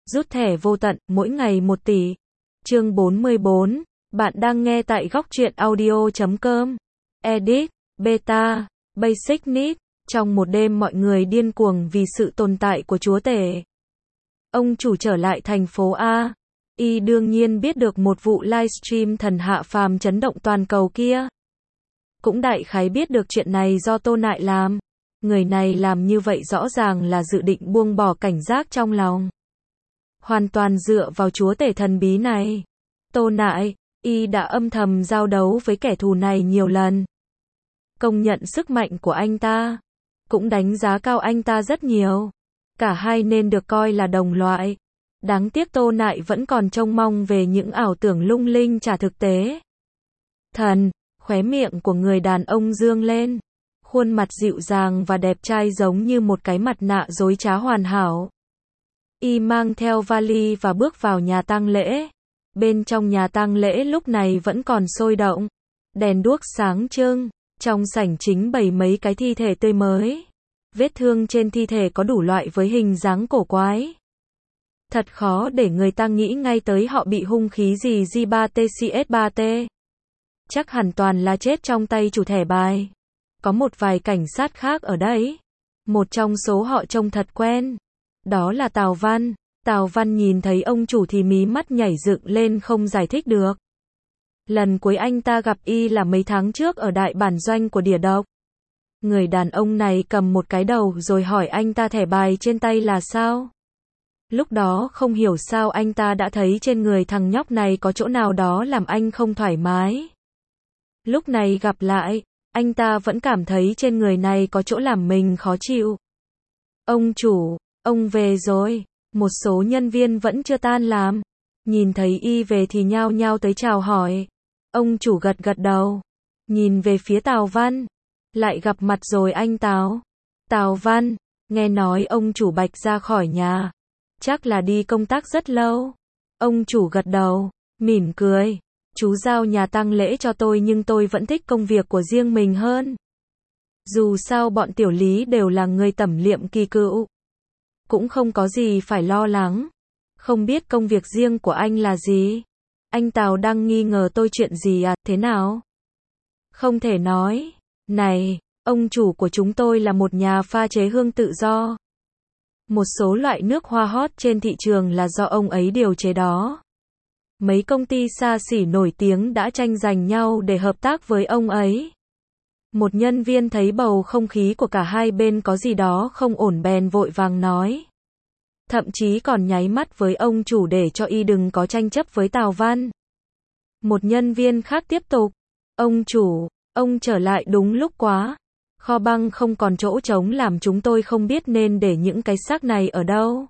Rút thẻ vô tận, mỗi ngày 1 tỷ. Chương 44, bạn đang nghe tại góc truyện audio.com. Edit, Beta, Basic Need. Trong một đêm mọi người điên cuồng vì sự tồn tại của chúa tể. Ông chủ trở lại thành phố A. Y đương nhiên biết được một vụ livestream thần hạ phàm chấn động toàn cầu kia. Cũng đại khái biết được chuyện này do Tô Nại làm. Người này làm như vậy rõ ràng là dự định buông bỏ cảnh giác trong lòng. Hoàn toàn dựa vào chúa tể thần bí này. Tô Nại, y đã âm thầm giao đấu với kẻ thù này nhiều lần. Công nhận sức mạnh của anh ta. Cũng đánh giá cao anh ta rất nhiều. Cả hai nên được coi là đồng loại. Đáng tiếc Tô Nại vẫn còn trông mong về những ảo tưởng lung linh trả thực tế. Thần, khóe miệng của người đàn ông dương lên. Khuôn mặt dịu dàng và đẹp trai giống như một cái mặt nạ dối trá hoàn hảo. Y mang theo vali và bước vào nhà tang lễ. Bên trong nhà tang lễ lúc này vẫn còn sôi động. Đèn đuốc sáng trưng. Trong sảnh chính bày mấy cái thi thể tươi mới. Vết thương trên thi thể có đủ loại với hình dáng cổ quái. Thật khó để người ta nghĩ ngay tới họ bị hung khí gì J3TCS3T. Chắc hẳn toàn là chết trong tay chủ thẻ bài. Có một vài cảnh sát khác ở đấy. Một trong số họ trông thật quen. Đó là Tào Văn. Tào Văn nhìn thấy ông chủ thì mí mắt nhảy dựng lên không giải thích được. Lần cuối anh ta gặp y là mấy tháng trước ở đại bản doanh của Đỉa Độc. Người đàn ông này cầm một cái đầu rồi hỏi anh ta thẻ bài trên tay là sao. Lúc đó không hiểu sao anh ta đã thấy trên người thằng nhóc này có chỗ nào đó làm anh không thoải mái. Lúc này gặp lại, anh ta vẫn cảm thấy trên người này có chỗ làm mình khó chịu. Ông chủ, ông về rồi. Một số nhân viên vẫn chưa tan làm. Nhìn thấy y về thì nhao nhao tới chào hỏi. Ông chủ gật gật đầu. Nhìn về phía Tào Văn. Lại gặp mặt rồi anh Tào. Tào Văn, nghe nói ông chủ Bạch ra khỏi nhà. Chắc là đi công tác rất lâu. Ông chủ gật đầu, mỉm cười. Chú giao nhà tang lễ cho tôi nhưng tôi vẫn thích công việc của riêng mình hơn. Dù sao bọn tiểu lý đều là người tẩm liệm kỳ cựu. Cũng không có gì phải lo lắng. Không biết công việc riêng của anh là gì? Anh Tào đang nghi ngờ tôi chuyện gì à, thế nào? Không thể nói. Này, ông chủ của chúng tôi là một nhà pha chế hương tự do. Một số loại nước hoa hot trên thị trường là do ông ấy điều chế đó. Mấy công ty xa xỉ nổi tiếng đã tranh giành nhau để hợp tác với ông ấy. Một nhân viên thấy bầu không khí của cả hai bên có gì đó không ổn bèn vội vàng nói. Thậm chí còn nháy mắt với ông chủ để cho y đừng có tranh chấp với Tào Văn. Một nhân viên khác tiếp tục. Ông chủ, ông trở lại đúng lúc quá. Kho băng không còn chỗ trống làm chúng tôi không biết nên để những cái xác này ở đâu.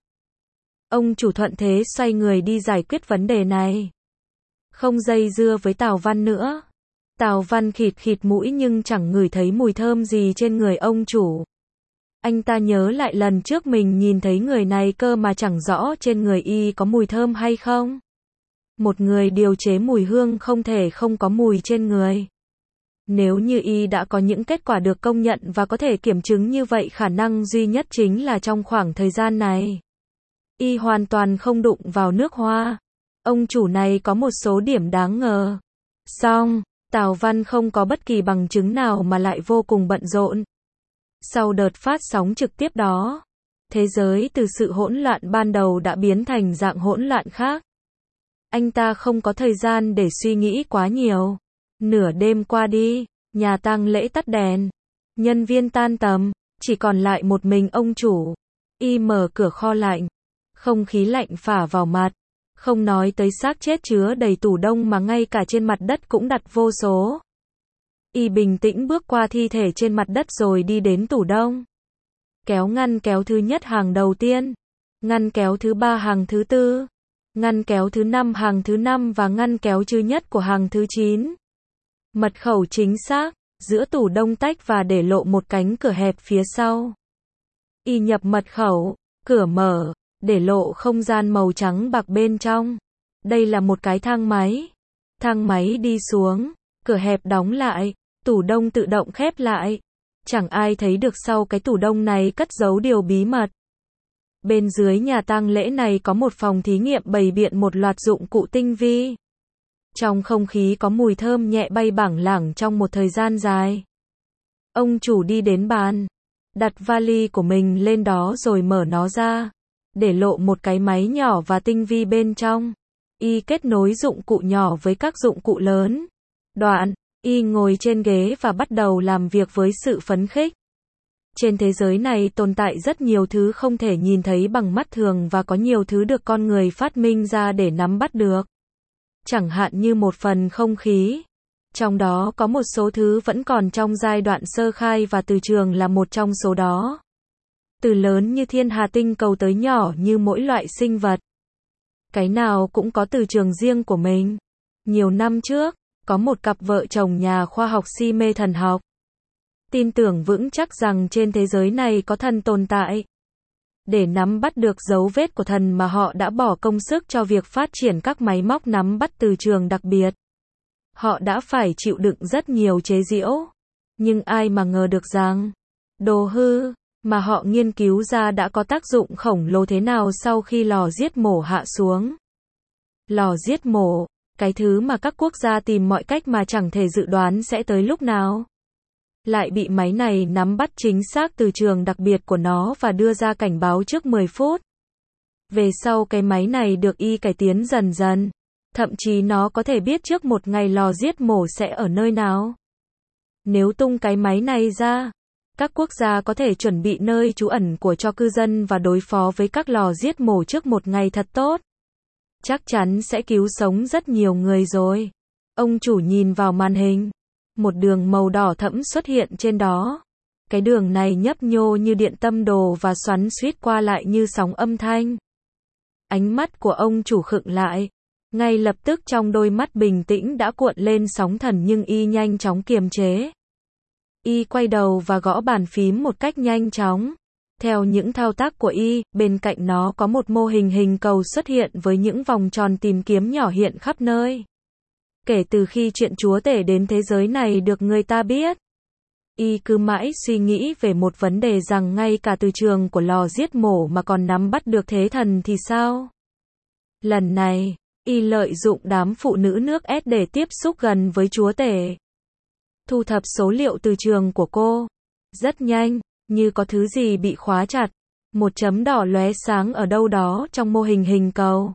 Ông chủ thuận thế xoay người đi giải quyết vấn đề này. Không dây dưa với Tào Văn nữa. Tào Văn khịt khịt mũi nhưng chẳng ngửi thấy mùi thơm gì trên người ông chủ. Anh ta nhớ lại lần trước mình nhìn thấy người này cơ mà chẳng rõ trên người y có mùi thơm hay không. Một người điều chế mùi hương không thể không có mùi trên người. Nếu như y đã có những kết quả được công nhận và có thể kiểm chứng như vậy khả năng duy nhất chính là trong khoảng thời gian này. Y hoàn toàn không đụng vào nước hoa. Ông chủ này có một số điểm đáng ngờ. Xong, Tào Văn không có bất kỳ bằng chứng nào mà lại vô cùng bận rộn. Sau đợt phát sóng trực tiếp đó, thế giới từ sự hỗn loạn ban đầu đã biến thành dạng hỗn loạn khác. Anh ta không có thời gian để suy nghĩ quá nhiều. Nửa đêm qua đi, nhà tang lễ tắt đèn. Nhân viên tan tầm, chỉ còn lại một mình ông chủ. Y mở cửa kho lạnh. Không khí lạnh phả vào mặt. Không nói tới xác chết chứa đầy tủ đông mà ngay cả trên mặt đất cũng đặt vô số. Y bình tĩnh bước qua thi thể trên mặt đất rồi đi đến tủ đông. Kéo ngăn kéo thứ nhất hàng đầu tiên. Ngăn kéo thứ 3 hàng thứ 4. Ngăn kéo thứ 5 hàng thứ 5 và ngăn kéo thứ nhất của hàng thứ 9. Mật khẩu chính xác, giữa tủ đông tách và để lộ một cánh cửa hẹp phía sau. Y nhập mật khẩu, cửa mở, để lộ không gian màu trắng bạc bên trong. Đây là một cái thang máy. Thang máy đi xuống, cửa hẹp đóng lại, tủ đông tự động khép lại. Chẳng ai thấy được sau cái tủ đông này cất giấu điều bí mật. Bên dưới nhà tang lễ này có một phòng thí nghiệm bày biện một loạt dụng cụ tinh vi. Trong không khí có mùi thơm nhẹ bay bảng lảng trong một thời gian dài. Ông chủ đi đến bàn, đặt vali của mình lên đó rồi mở nó ra, để lộ một cái máy nhỏ và tinh vi bên trong. Y kết nối dụng cụ nhỏ với các dụng cụ lớn. Đoạn, Y ngồi trên ghế và bắt đầu làm việc với sự phấn khích. Trên thế giới này tồn tại rất nhiều thứ không thể nhìn thấy bằng mắt thường và có nhiều thứ được con người phát minh ra để nắm bắt được. Chẳng hạn như một phần không khí. Trong đó có một số thứ vẫn còn trong giai đoạn sơ khai và từ trường là một trong số đó. Từ lớn như thiên hà tinh cầu tới nhỏ như mỗi loại sinh vật. Cái nào cũng có từ trường riêng của mình. Nhiều năm trước, có một cặp vợ chồng nhà khoa học si mê thần học. Tin tưởng vững chắc rằng trên thế giới này có thần tồn tại. Để nắm bắt được dấu vết của thần mà họ đã bỏ công sức cho việc phát triển các máy móc nắm bắt từ trường đặc biệt. Họ đã phải chịu đựng rất nhiều chế giễu. Nhưng ai mà ngờ được rằng, đồ hư mà họ nghiên cứu ra đã có tác dụng khổng lồ thế nào sau khi lò giết mổ hạ xuống. Lò giết mổ, cái thứ mà các quốc gia tìm mọi cách mà chẳng thể dự đoán sẽ tới lúc nào. Lại bị máy này nắm bắt chính xác từ trường đặc biệt của nó và đưa ra cảnh báo trước 10 phút. Về sau cái máy này được Y cải tiến dần dần. Thậm chí nó có thể biết trước một ngày lò giết mổ sẽ ở nơi nào. Nếu tung cái máy này ra, các quốc gia có thể chuẩn bị nơi trú ẩn của cho cư dân và đối phó với các lò giết mổ trước một ngày thật tốt. Chắc chắn sẽ cứu sống rất nhiều người rồi. Ông chủ nhìn vào màn hình. Một đường màu đỏ thẫm xuất hiện trên đó. Cái đường này nhấp nhô như điện tâm đồ và xoắn xuýt qua lại như sóng âm thanh. Ánh mắt của ông chủ khựng lại. Ngay lập tức trong đôi mắt bình tĩnh đã cuộn lên sóng thần nhưng Y nhanh chóng kiềm chế. Y quay đầu và gõ bàn phím một cách nhanh chóng. Theo những thao tác của Y, bên cạnh nó có một mô hình hình cầu xuất hiện với những vòng tròn tìm kiếm nhỏ hiện khắp nơi. Kể từ khi chuyện chúa tể đến thế giới này được người ta biết, Y cứ mãi suy nghĩ về một vấn đề rằng ngay cả từ trường của lò giết mổ mà còn nắm bắt được thế thần thì sao? Lần này, Y lợi dụng đám phụ nữ nước S để tiếp xúc gần với chúa tể. Thu thập số liệu từ trường của cô. Rất nhanh, như có thứ gì bị khóa chặt. Một chấm đỏ lóe sáng ở đâu đó trong mô hình hình cầu.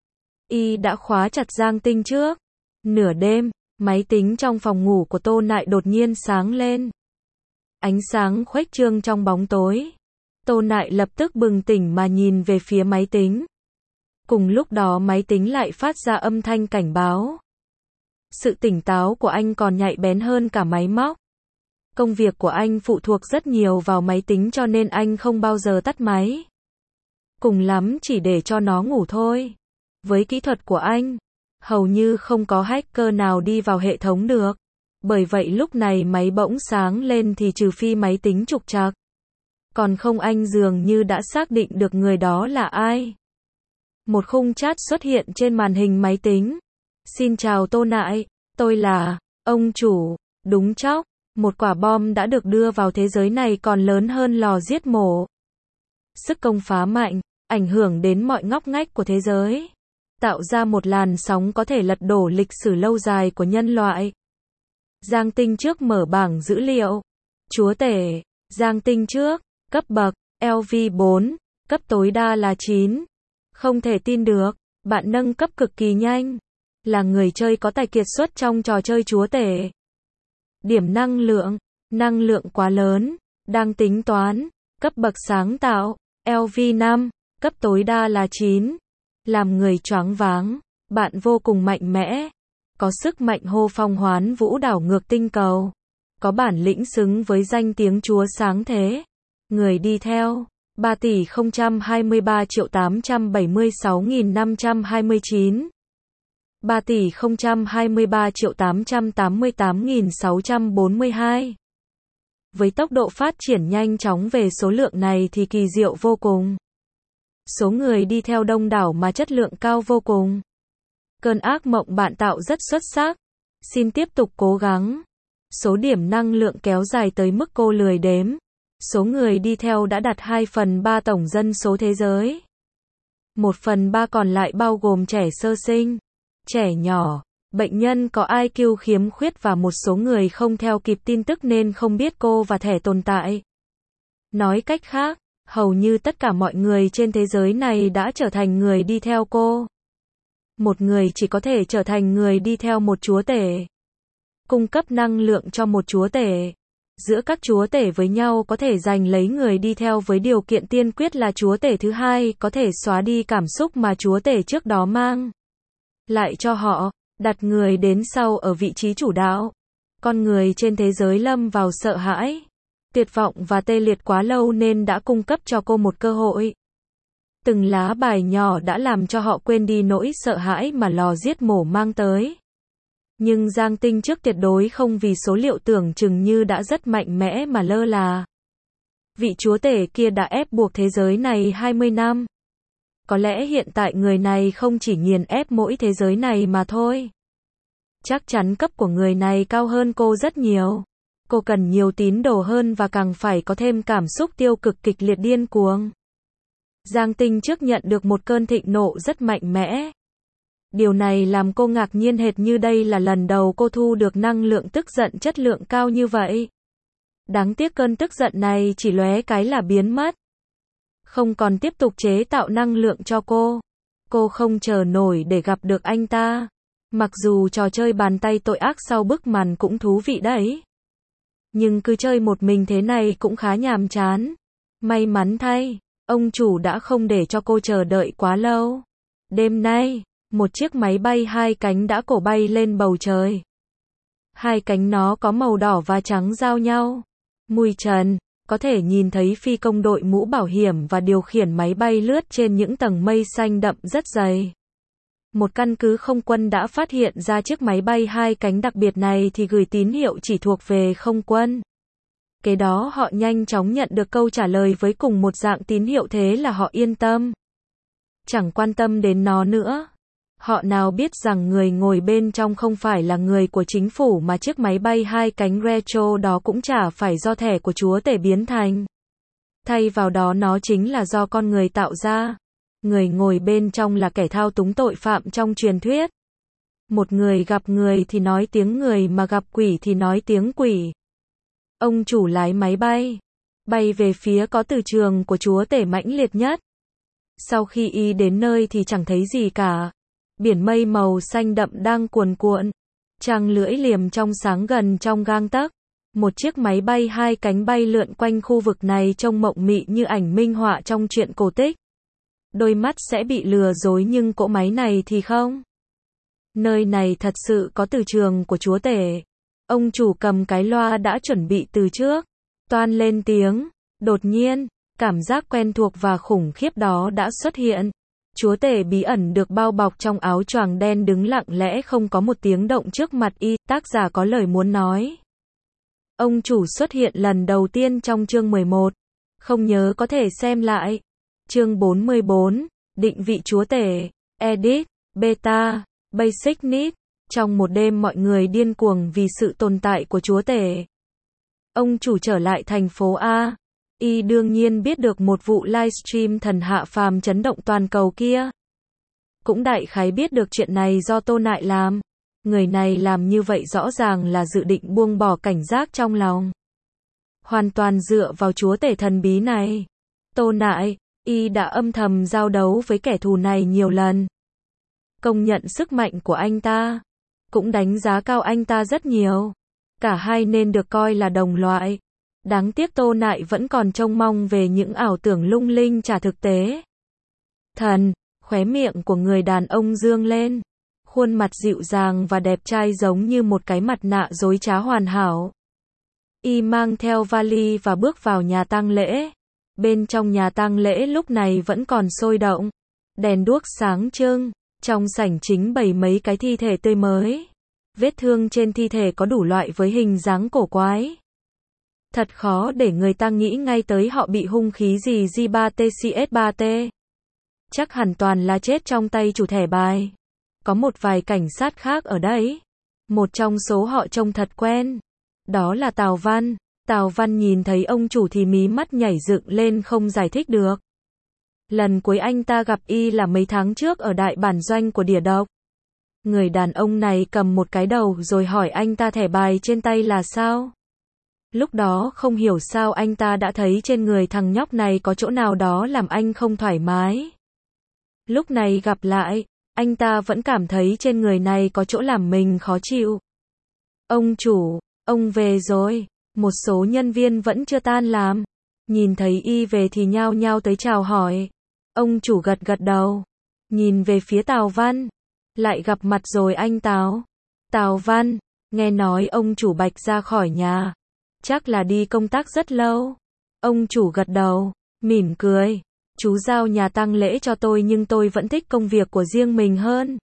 Y đã khóa chặt Giang Tinh trước. Nửa đêm, máy tính trong phòng ngủ của Tô Nại đột nhiên sáng lên. Ánh sáng khuếch trương trong bóng tối. Tô Nại lập tức bừng tỉnh mà nhìn về phía máy tính. Cùng lúc đó máy tính lại phát ra âm thanh cảnh báo. Sự tỉnh táo của anh còn nhạy bén hơn cả máy móc. Công việc của anh phụ thuộc rất nhiều vào máy tính cho nên anh không bao giờ tắt máy. Cùng lắm chỉ để cho nó ngủ thôi. Với kỹ thuật của anh, hầu như không có hacker nào đi vào hệ thống được. Bởi vậy lúc này máy bỗng sáng lên thì trừ phi máy tính trục trặc. Còn không anh dường như đã xác định được người đó là ai. Một khung chat xuất hiện trên màn hình máy tính. Xin chào Tô Nại, tôi là ông chủ. Đúng chóc, một quả bom đã được đưa vào thế giới này còn lớn hơn lò giết mổ. Sức công phá mạnh, ảnh hưởng đến mọi ngóc ngách của thế giới. Tạo ra một làn sóng có thể lật đổ lịch sử lâu dài của nhân loại. Giang Tinh trước mở bảng dữ liệu. Chúa tể, Giang Tinh trước, cấp bậc, LV4, cấp tối đa là 9. Không thể tin được, bạn nâng cấp cực kỳ nhanh. Là người chơi có tài kiệt xuất trong trò chơi chúa tể. Điểm năng lượng quá lớn, đang tính toán, cấp bậc sáng tạo, LV5, cấp tối đa là 9. Làm người choáng váng, bạn vô cùng mạnh mẽ. Có sức mạnh hô phong hoán vũ đảo ngược tinh cầu. Có bản lĩnh xứng với danh tiếng chúa sáng thế. Người đi theo, 3.023.876.529. 3.023.888.642. Với tốc độ phát triển nhanh chóng về số lượng này thì kỳ diệu vô cùng. Số người đi theo đông đảo mà chất lượng cao vô cùng. Cơn ác mộng bạn tạo rất xuất sắc. Xin tiếp tục cố gắng. Số điểm năng lượng kéo dài tới mức cô lười đếm. Số người đi theo đã đạt 2/3 tổng dân số thế giới. 1/3 còn lại bao gồm trẻ sơ sinh, trẻ nhỏ, bệnh nhân có IQ khiếm khuyết và một số người không theo kịp tin tức nên không biết cô và thẻ tồn tại. Nói cách khác, hầu như tất cả mọi người trên thế giới này đã trở thành người đi theo cô. Một người chỉ có thể trở thành người đi theo một chúa tể. Cung cấp năng lượng cho một chúa tể. Giữa các chúa tể với nhau có thể giành lấy người đi theo với điều kiện tiên quyết là chúa tể thứ hai có thể xóa đi cảm xúc mà chúa tể trước đó mang lại cho họ, đặt người đến sau ở vị trí chủ đạo. Con người trên thế giới lâm vào sợ hãi, tuyệt vọng và tê liệt quá lâu nên đã cung cấp cho cô một cơ hội. Từng lá bài nhỏ đã làm cho họ quên đi nỗi sợ hãi mà lò giết mổ mang tới. Nhưng Giang Tinh trước tuyệt đối không vì số liệu tưởng chừng như đã rất mạnh mẽ mà lơ là. Vị chúa tể kia đã ép buộc thế giới này 20 năm. Có lẽ hiện tại người này không chỉ nghiền ép mỗi thế giới này mà thôi. Chắc chắn cấp của người này cao hơn cô rất nhiều. Cô cần nhiều tín đồ hơn và càng phải có thêm cảm xúc tiêu cực kịch liệt điên cuồng. Giang Tinh trước nhận được một cơn thịnh nộ rất mạnh mẽ. Điều này làm cô ngạc nhiên hệt như đây là lần đầu cô thu được năng lượng tức giận chất lượng cao như vậy. Đáng tiếc cơn tức giận này chỉ lóe cái là biến mất. Không còn tiếp tục chế tạo năng lượng cho cô. Cô không chờ nổi để gặp được anh ta. Mặc dù trò chơi bàn tay tội ác sau bức màn cũng thú vị đấy. Nhưng cứ chơi một mình thế này cũng khá nhàm chán. May mắn thay, ông chủ đã không để cho cô chờ đợi quá lâu. Đêm nay, một chiếc máy bay hai cánh đã cổ bay lên bầu trời. Hai cánh nó có màu đỏ và trắng giao nhau. Mùi trần, có thể nhìn thấy phi công đội mũ bảo hiểm và điều khiển máy bay lướt trên những tầng mây xanh đậm rất dày. Một căn cứ không quân đã phát hiện ra chiếc máy bay hai cánh đặc biệt này thì gửi tín hiệu chỉ thuộc về không quân. Kế đó họ nhanh chóng nhận được câu trả lời với cùng một dạng tín hiệu thế là họ yên tâm. Chẳng quan tâm đến nó nữa. Họ nào biết rằng người ngồi bên trong không phải là người của chính phủ mà chiếc máy bay hai cánh retro đó cũng chả phải do thẻ của chúa tể biến thành. Thay vào đó nó chính là do con người tạo ra. Người ngồi bên trong là kẻ thao túng tội phạm trong truyền thuyết. Một người gặp người thì nói tiếng người mà gặp quỷ thì nói tiếng quỷ. Ông chủ lái máy bay, bay về phía có từ trường của chúa tể mãnh liệt nhất. Sau khi y đến nơi thì chẳng thấy gì cả. Biển mây màu xanh đậm đang cuồn cuộn. Trăng lưỡi liềm trong sáng gần trong gang tấc. Một chiếc máy bay hai cánh bay lượn quanh khu vực này trông mộng mị như ảnh minh họa trong truyện cổ tích. Đôi mắt sẽ bị lừa dối nhưng cỗ máy này thì không. Nơi này thật sự có từ trường của chúa tể. Ông chủ cầm cái loa đã chuẩn bị từ trước. Toan lên tiếng. Đột nhiên, cảm giác quen thuộc và khủng khiếp đó đã xuất hiện. Chúa tể bí ẩn được bao bọc trong áo choàng đen đứng lặng lẽ không có một tiếng động trước mặt y, tác giả có lời muốn nói. Ông chủ xuất hiện lần đầu tiên trong chương 11. Không nhớ có thể xem lại. Chương 44, định vị chúa tể, Edit, Beta, Basic Need. Trong một đêm mọi người điên cuồng vì sự tồn tại của chúa tể. Ông chủ trở lại thành phố A. Y đương nhiên biết được một vụ livestream thần hạ phàm chấn động toàn cầu kia. Cũng đại khái biết được chuyện này do Tô Nại làm. Người này làm như vậy rõ ràng là dự định buông bỏ cảnh giác trong lòng. Hoàn toàn dựa vào chúa tể thần bí này. Tô Nại, y đã âm thầm giao đấu với kẻ thù này nhiều lần. Công nhận sức mạnh của anh ta. Cũng đánh giá cao anh ta rất nhiều. Cả hai nên được coi là đồng loại. Đáng tiếc Tô Nại vẫn còn trông mong về những ảo tưởng lung linh chả thực tế. Thần, khóe miệng của người đàn ông dương lên. Khuôn mặt dịu dàng và đẹp trai giống như một cái mặt nạ dối trá hoàn hảo. Y mang theo vali và bước vào nhà tang lễ. Bên trong nhà tang lễ lúc này vẫn còn sôi động. Đèn đuốc sáng trưng. Trong sảnh chính bày mấy cái thi thể tươi mới. Vết thương trên thi thể có đủ loại với hình dáng cổ quái. Thật khó để người ta nghĩ ngay tới họ bị hung khí gì J3TCS3T. Chắc hẳn toàn là chết trong tay chủ thẻ bài. Có một vài cảnh sát khác ở đấy. Một trong số họ trông thật quen. Đó là Tào Văn. Tào Văn nhìn thấy ông chủ thì mí mắt nhảy dựng lên không giải thích được. Lần cuối anh ta gặp y là mấy tháng trước ở đại bản doanh của Đỉa Độc. Người đàn ông này cầm một cái đầu rồi hỏi anh ta thẻ bài trên tay là sao. Lúc đó không hiểu sao anh ta đã thấy trên người thằng nhóc này có chỗ nào đó làm anh không thoải mái. Lúc này gặp lại, anh ta vẫn cảm thấy trên người này có chỗ làm mình khó chịu. Ông chủ, ông về rồi. Một số nhân viên vẫn chưa tan làm. Nhìn thấy y về thì nhao nhao tới chào hỏi. Ông chủ gật gật đầu. Nhìn về phía Tào Văn. Lại gặp mặt rồi anh Tào. Tào Văn, nghe nói ông chủ Bạch ra khỏi nhà. Chắc là đi công tác rất lâu. Ông chủ gật đầu, mỉm cười. Chú giao nhà tang lễ cho tôi nhưng tôi vẫn thích công việc của riêng mình hơn.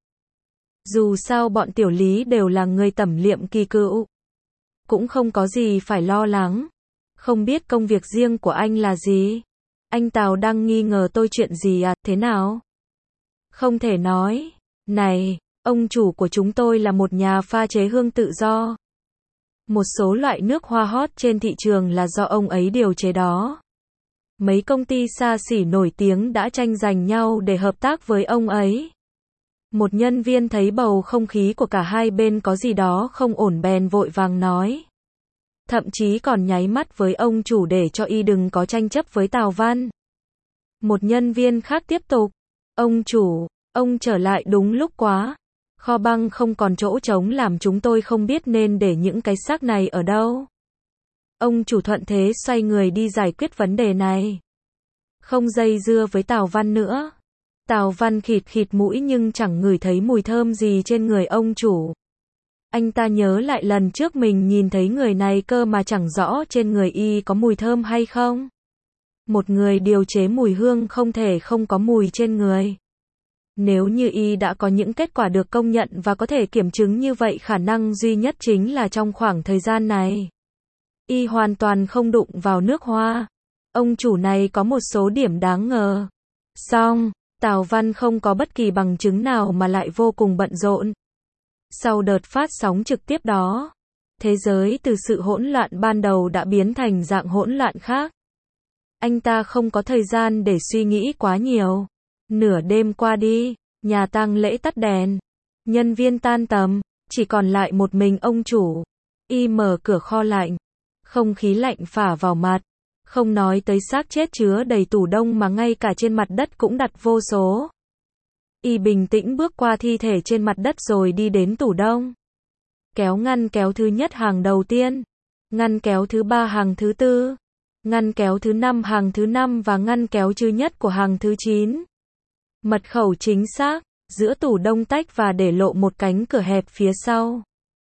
Dù sao bọn Tiểu Lý đều là người tẩm liệm kỳ cựu. Cũng không có gì phải lo lắng. Không biết công việc riêng của anh là gì? Anh Tào đang nghi ngờ tôi chuyện gì à, thế nào? Không thể nói. Này, ông chủ của chúng tôi là một nhà pha chế hương tự do. Một số loại nước hoa hot trên thị trường là do ông ấy điều chế đó. Mấy công ty xa xỉ nổi tiếng đã tranh giành nhau để hợp tác với ông ấy. Một nhân viên thấy bầu không khí của cả hai bên có gì đó không ổn bèn vội vàng nói. Thậm chí còn nháy mắt với ông chủ để cho y đừng có tranh chấp với Tào Văn. Một nhân viên khác tiếp tục. Ông chủ, ông trở lại đúng lúc quá. Kho băng không còn chỗ trống làm chúng tôi không biết nên để những cái xác này ở đâu. Ông chủ thuận thế xoay người đi giải quyết vấn đề này. Không dây dưa với Tào Văn nữa. Tào Văn khịt khịt mũi nhưng chẳng ngửi thấy mùi thơm gì trên người ông chủ. Anh ta nhớ lại lần trước mình nhìn thấy người này cơ mà chẳng rõ trên người y có mùi thơm hay không. Một người điều chế mùi hương không thể không có mùi trên người. Nếu như y đã có những kết quả được công nhận và có thể kiểm chứng như vậy khả năng duy nhất chính là trong khoảng thời gian này. Y hoàn toàn không đụng vào nước hoa. Ông chủ này có một số điểm đáng ngờ. Xong, Tào Văn không có bất kỳ bằng chứng nào mà lại vô cùng bận rộn. Sau đợt phát sóng trực tiếp đó, thế giới từ sự hỗn loạn ban đầu đã biến thành dạng hỗn loạn khác. Anh ta không có thời gian để suy nghĩ quá nhiều. Nửa đêm qua đi, nhà tang lễ tắt đèn. Nhân viên tan tầm, chỉ còn lại một mình ông chủ. Y mở cửa kho lạnh. Không khí lạnh phả vào mặt. Không nói tới xác chết chứa đầy tủ đông mà ngay cả trên mặt đất cũng đặt vô số. Y bình tĩnh bước qua thi thể trên mặt đất rồi đi đến tủ đông. Kéo ngăn kéo thứ nhất hàng đầu tiên. Ngăn kéo thứ 3 hàng thứ 4. Ngăn kéo thứ 5 hàng thứ 5 và ngăn kéo thứ nhất của hàng thứ 9. Mật khẩu chính xác, giữa tủ đông tách và để lộ một cánh cửa hẹp phía sau.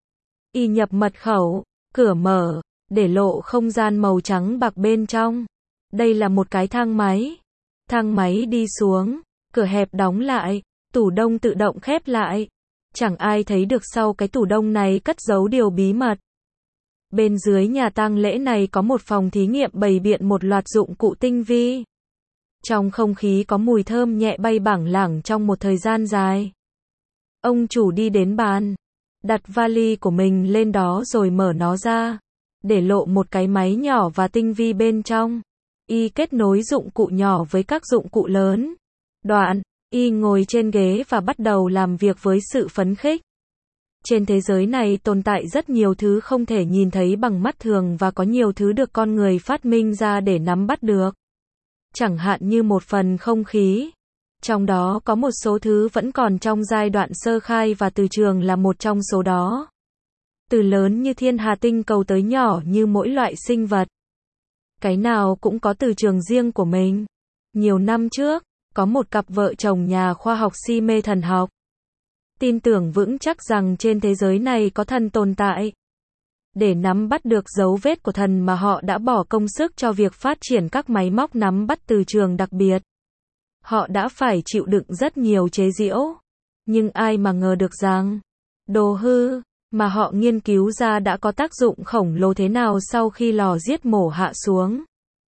Y nhập mật khẩu, cửa mở, để lộ không gian màu trắng bạc bên trong. Đây là một cái thang máy. Thang máy đi xuống, cửa hẹp đóng lại, tủ đông tự động khép lại. Chẳng ai thấy được sau cái tủ đông này cất giấu điều bí mật. Bên dưới nhà tang lễ này có một phòng thí nghiệm bày biện một loạt dụng cụ tinh vi. Trong không khí có mùi thơm nhẹ bay bảng lảng trong một thời gian dài. Ông chủ đi đến bàn, đặt vali của mình lên đó rồi mở nó ra, để lộ một cái máy nhỏ và tinh vi bên trong. Y kết nối dụng cụ nhỏ với các dụng cụ lớn. Đoạn, y ngồi trên ghế và bắt đầu làm việc với sự phấn khích. Trên thế giới này tồn tại rất nhiều thứ không thể nhìn thấy bằng mắt thường và có nhiều thứ được con người phát minh ra để nắm bắt được. Chẳng hạn như một phần không khí. Trong đó có một số thứ vẫn còn trong giai đoạn sơ khai và từ trường là một trong số đó. Từ lớn như thiên hà tinh cầu tới nhỏ như mỗi loại sinh vật. Cái nào cũng có từ trường riêng của mình. Nhiều năm trước, có một cặp vợ chồng nhà khoa học si mê thần học. Tin tưởng vững chắc rằng trên thế giới này có thần tồn tại. Để nắm bắt được dấu vết của thần mà họ đã bỏ công sức cho việc phát triển các máy móc nắm bắt từ trường đặc biệt. Họ đã phải chịu đựng rất nhiều chế giễu. Nhưng ai mà ngờ được rằng, đồ hư mà họ nghiên cứu ra đã có tác dụng khổng lồ thế nào sau khi lò giết mổ hạ xuống.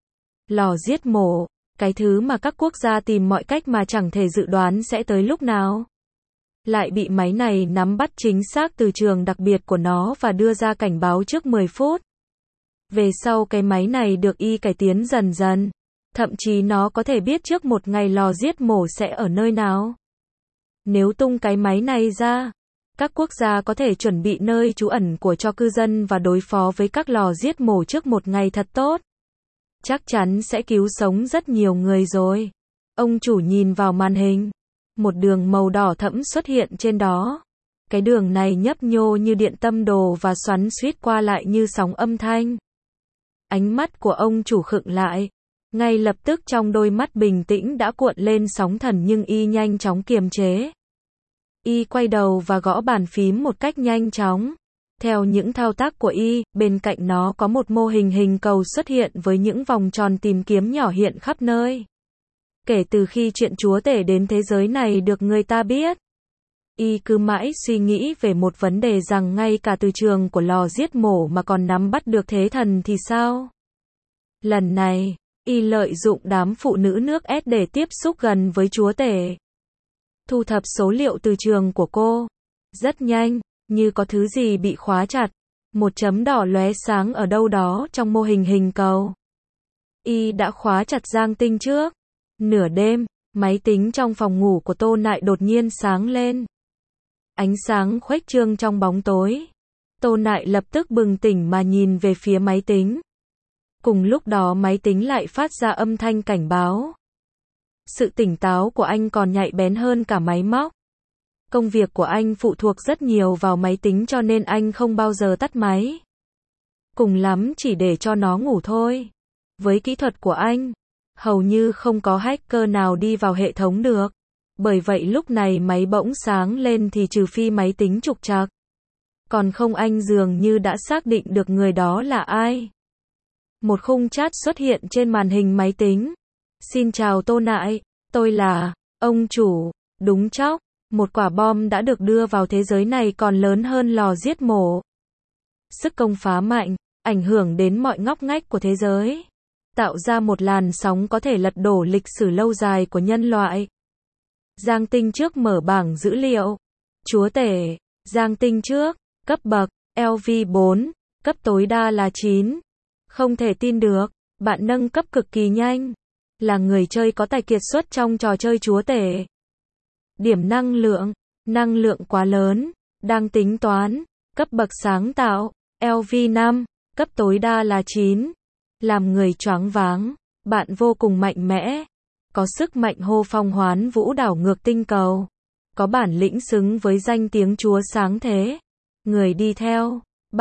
Lò giết mổ, cái thứ mà các quốc gia tìm mọi cách mà chẳng thể dự đoán sẽ tới lúc nào. Lại bị máy này nắm bắt chính xác từ trường đặc biệt của nó và đưa ra cảnh báo trước 10 phút. Về sau cái máy này được y cải tiến dần dần. Thậm chí nó có thể biết trước một ngày lò giết mổ sẽ ở nơi nào. Nếu tung cái máy này ra, các quốc gia có thể chuẩn bị nơi trú ẩn của cho cư dân và đối phó với các lò giết mổ trước một ngày thật tốt. Chắc chắn sẽ cứu sống rất nhiều người rồi. Ông chủ nhìn vào màn hình. Một đường màu đỏ thẫm xuất hiện trên đó. Cái đường này nhấp nhô như điện tâm đồ và xoắn xuýt qua lại như sóng âm thanh. Ánh mắt của ông chủ khựng lại. Ngay lập tức trong đôi mắt bình tĩnh đã cuộn lên sóng thần nhưng y nhanh chóng kiềm chế. Y quay đầu và gõ bàn phím một cách nhanh chóng. Theo những thao tác của y, bên cạnh nó có một mô hình hình cầu xuất hiện với những vòng tròn tìm kiếm nhỏ hiện khắp nơi. Kể từ khi chuyện chúa tể đến thế giới này được người ta biết, y cứ mãi suy nghĩ về một vấn đề rằng ngay cả từ trường của lò giết mổ mà còn nắm bắt được thế thần thì sao? Lần này, y lợi dụng đám phụ nữ nước S để tiếp xúc gần với chúa tể. Thu thập số liệu từ trường của cô. Rất nhanh, như có thứ gì bị khóa chặt. Một chấm đỏ lóe sáng ở đâu đó trong mô hình hình cầu. Y đã khóa chặt Giang Tinh trước. Nửa đêm, máy tính trong phòng ngủ của Tô Nại đột nhiên sáng lên. Ánh sáng khuếch trương trong bóng tối. Tô Nại lập tức bừng tỉnh mà nhìn về phía máy tính. Cùng lúc đó máy tính lại phát ra âm thanh cảnh báo. Sự tỉnh táo của anh còn nhạy bén hơn cả máy móc. Công việc của anh phụ thuộc rất nhiều vào máy tính cho nên anh không bao giờ tắt máy. Cùng lắm chỉ để cho nó ngủ thôi. Với kỹ thuật của anh, hầu như không có hacker nào đi vào hệ thống được. Bởi vậy lúc này máy bỗng sáng lên thì trừ phi máy tính trục trặc. Còn không anh dường như đã xác định được người đó là ai. Một khung chat xuất hiện trên màn hình máy tính. Xin chào Tô Nại, tôi là ông chủ. Đúng chóc, một quả bom đã được đưa vào thế giới này còn lớn hơn lò giết mổ. Sức công phá mạnh, ảnh hưởng đến mọi ngóc ngách của thế giới. Tạo ra một làn sóng có thể lật đổ lịch sử lâu dài của nhân loại. Giang Tinh trước mở bảng dữ liệu. Chúa tể, Giang Tinh trước, cấp bậc, LV4, cấp tối đa là 9. Không thể tin được, bạn nâng cấp cực kỳ nhanh. Là người chơi có tài kiệt xuất trong trò chơi chúa tể. Điểm năng lượng quá lớn, đang tính toán, cấp bậc sáng tạo, LV5, cấp tối đa là 9. Làm người choáng váng, bạn vô cùng mạnh mẽ. Có sức mạnh hô phong hoán vũ đảo ngược tinh cầu. Có bản lĩnh xứng với danh tiếng chúa sáng thế. Người đi theo,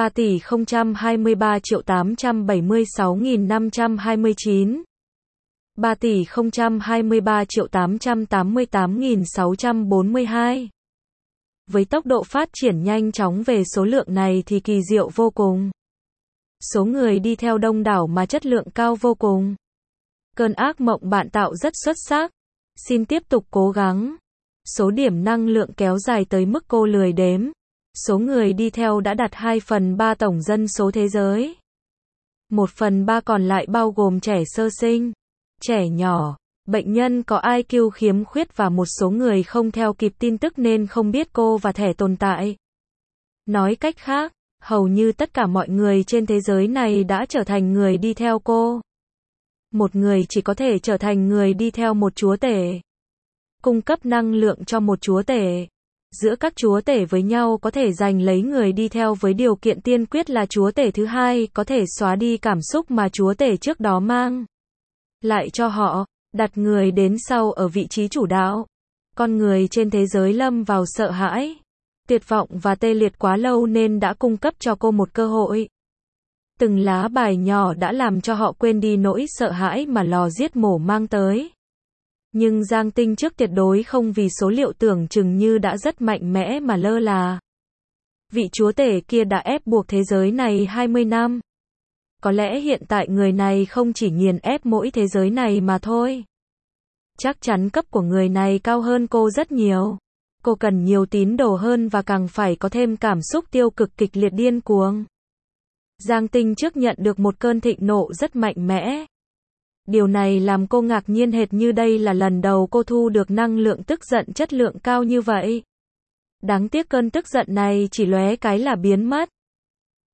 3.023.876.529. 3.023.888.642. Với tốc độ phát triển nhanh chóng về số lượng này thì kỳ diệu vô cùng. Số người đi theo đông đảo mà chất lượng cao vô cùng. Cơn ác mộng bạn tạo rất xuất sắc. Xin tiếp tục cố gắng. Số điểm năng lượng kéo dài tới mức cô lười đếm. Số người đi theo đã đạt 2/3 tổng dân số thế giới. 1/3 còn lại bao gồm trẻ sơ sinh, trẻ nhỏ, bệnh nhân có IQ khiếm khuyết và một số người không theo kịp tin tức nên không biết cô và thẻ tồn tại. Nói cách khác, hầu như tất cả mọi người trên thế giới này đã trở thành người đi theo cô. Một người chỉ có thể trở thành người đi theo một chúa tể. Cung cấp năng lượng cho một chúa tể. Giữa các chúa tể với nhau có thể giành lấy người đi theo với điều kiện tiên quyết là chúa tể thứ hai có thể xóa đi cảm xúc mà chúa tể trước đó mang lại cho họ, đặt người đến sau ở vị trí chủ đạo. Con người trên thế giới lâm vào sợ hãi, tuyệt vọng và tê liệt quá lâu nên đã cung cấp cho cô một cơ hội. Từng lá bài nhỏ đã làm cho họ quên đi nỗi sợ hãi mà lò giết mổ mang tới. Nhưng Giang Tinh trước tuyệt đối không vì số liệu tưởng chừng như đã rất mạnh mẽ mà lơ là. Vị chúa tể kia đã ép buộc thế giới này 20 năm. Có lẽ hiện tại người này không chỉ nghiền ép mỗi thế giới này mà thôi. Chắc chắn cấp của người này cao hơn cô rất nhiều. Cô cần nhiều tín đồ hơn và càng phải có thêm cảm xúc tiêu cực kịch liệt điên cuồng. Giang Tinh trước nhận được một cơn thịnh nộ rất mạnh mẽ. Điều này làm cô ngạc nhiên hệt như đây là lần đầu cô thu được năng lượng tức giận chất lượng cao như vậy. Đáng tiếc cơn tức giận này chỉ lóe cái là biến mất.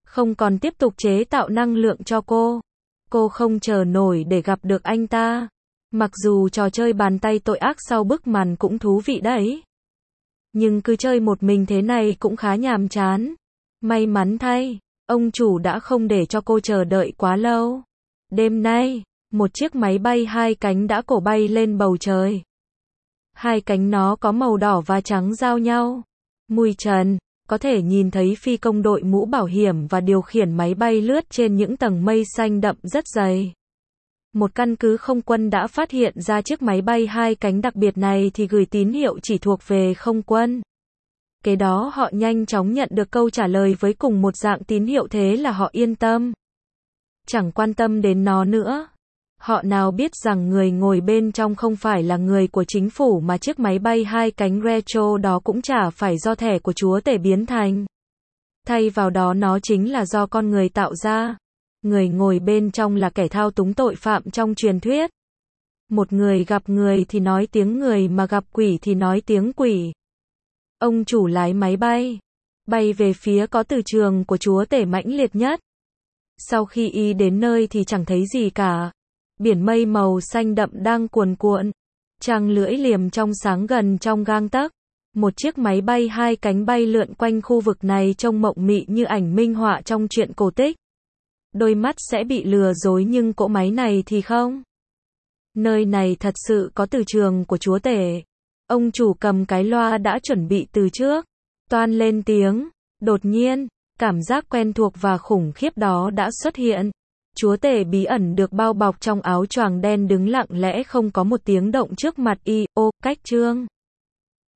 không còn tiếp tục chế tạo năng lượng cho cô. Cô không chờ nổi để gặp được anh ta. Mặc dù trò chơi bàn tay tội ác sau bức màn cũng thú vị đấy. Nhưng cứ chơi một mình thế này cũng khá nhàm chán. May mắn thay, ông chủ đã không để cho cô chờ đợi quá lâu. Đêm nay, một chiếc máy bay 2 cánh đã cổ bay lên bầu trời. 2 cánh nó có màu đỏ và trắng giao nhau. Mùi trần, có thể nhìn thấy phi công đội mũ bảo hiểm và điều khiển máy bay lướt trên những tầng mây xanh đậm rất dày. Một căn cứ không quân đã phát hiện ra chiếc máy bay 2 cánh đặc biệt này thì gửi tín hiệu chỉ thuộc về không quân. Kế đó họ nhanh chóng nhận được câu trả lời với cùng một dạng tín hiệu, thế là họ yên tâm. Chẳng quan tâm đến nó nữa. Họ nào biết rằng người ngồi bên trong không phải là người của chính phủ mà chiếc máy bay 2 cánh retro đó cũng chả phải do thẻ của chúa tể biến thành. Thay vào đó nó chính là do con người tạo ra. Người ngồi bên trong là kẻ thao túng tội phạm trong truyền thuyết. Một người gặp người thì nói tiếng người mà gặp quỷ thì nói tiếng quỷ. Ông chủ lái máy bay, bay về phía có từ trường của chúa tể mãnh liệt nhất. Sau khi y đến nơi thì chẳng thấy gì cả. Biển mây màu xanh đậm đang cuồn cuộn. Trăng lưỡi liềm trong sáng gần trong gang tấc. Một chiếc máy bay 2 cánh bay lượn quanh khu vực này trông mộng mị như ảnh minh họa trong truyện cổ tích. Đôi mắt sẽ bị lừa dối nhưng cỗ máy này thì không. Nơi này thật sự có từ trường của chúa tể. Ông chủ cầm cái loa đã chuẩn bị từ trước. Toan lên tiếng. Đột nhiên, cảm giác quen thuộc và khủng khiếp đó đã xuất hiện. Chúa tể bí ẩn được bao bọc trong áo choàng đen đứng lặng lẽ không có một tiếng động trước mặt y. Ô, cách chương.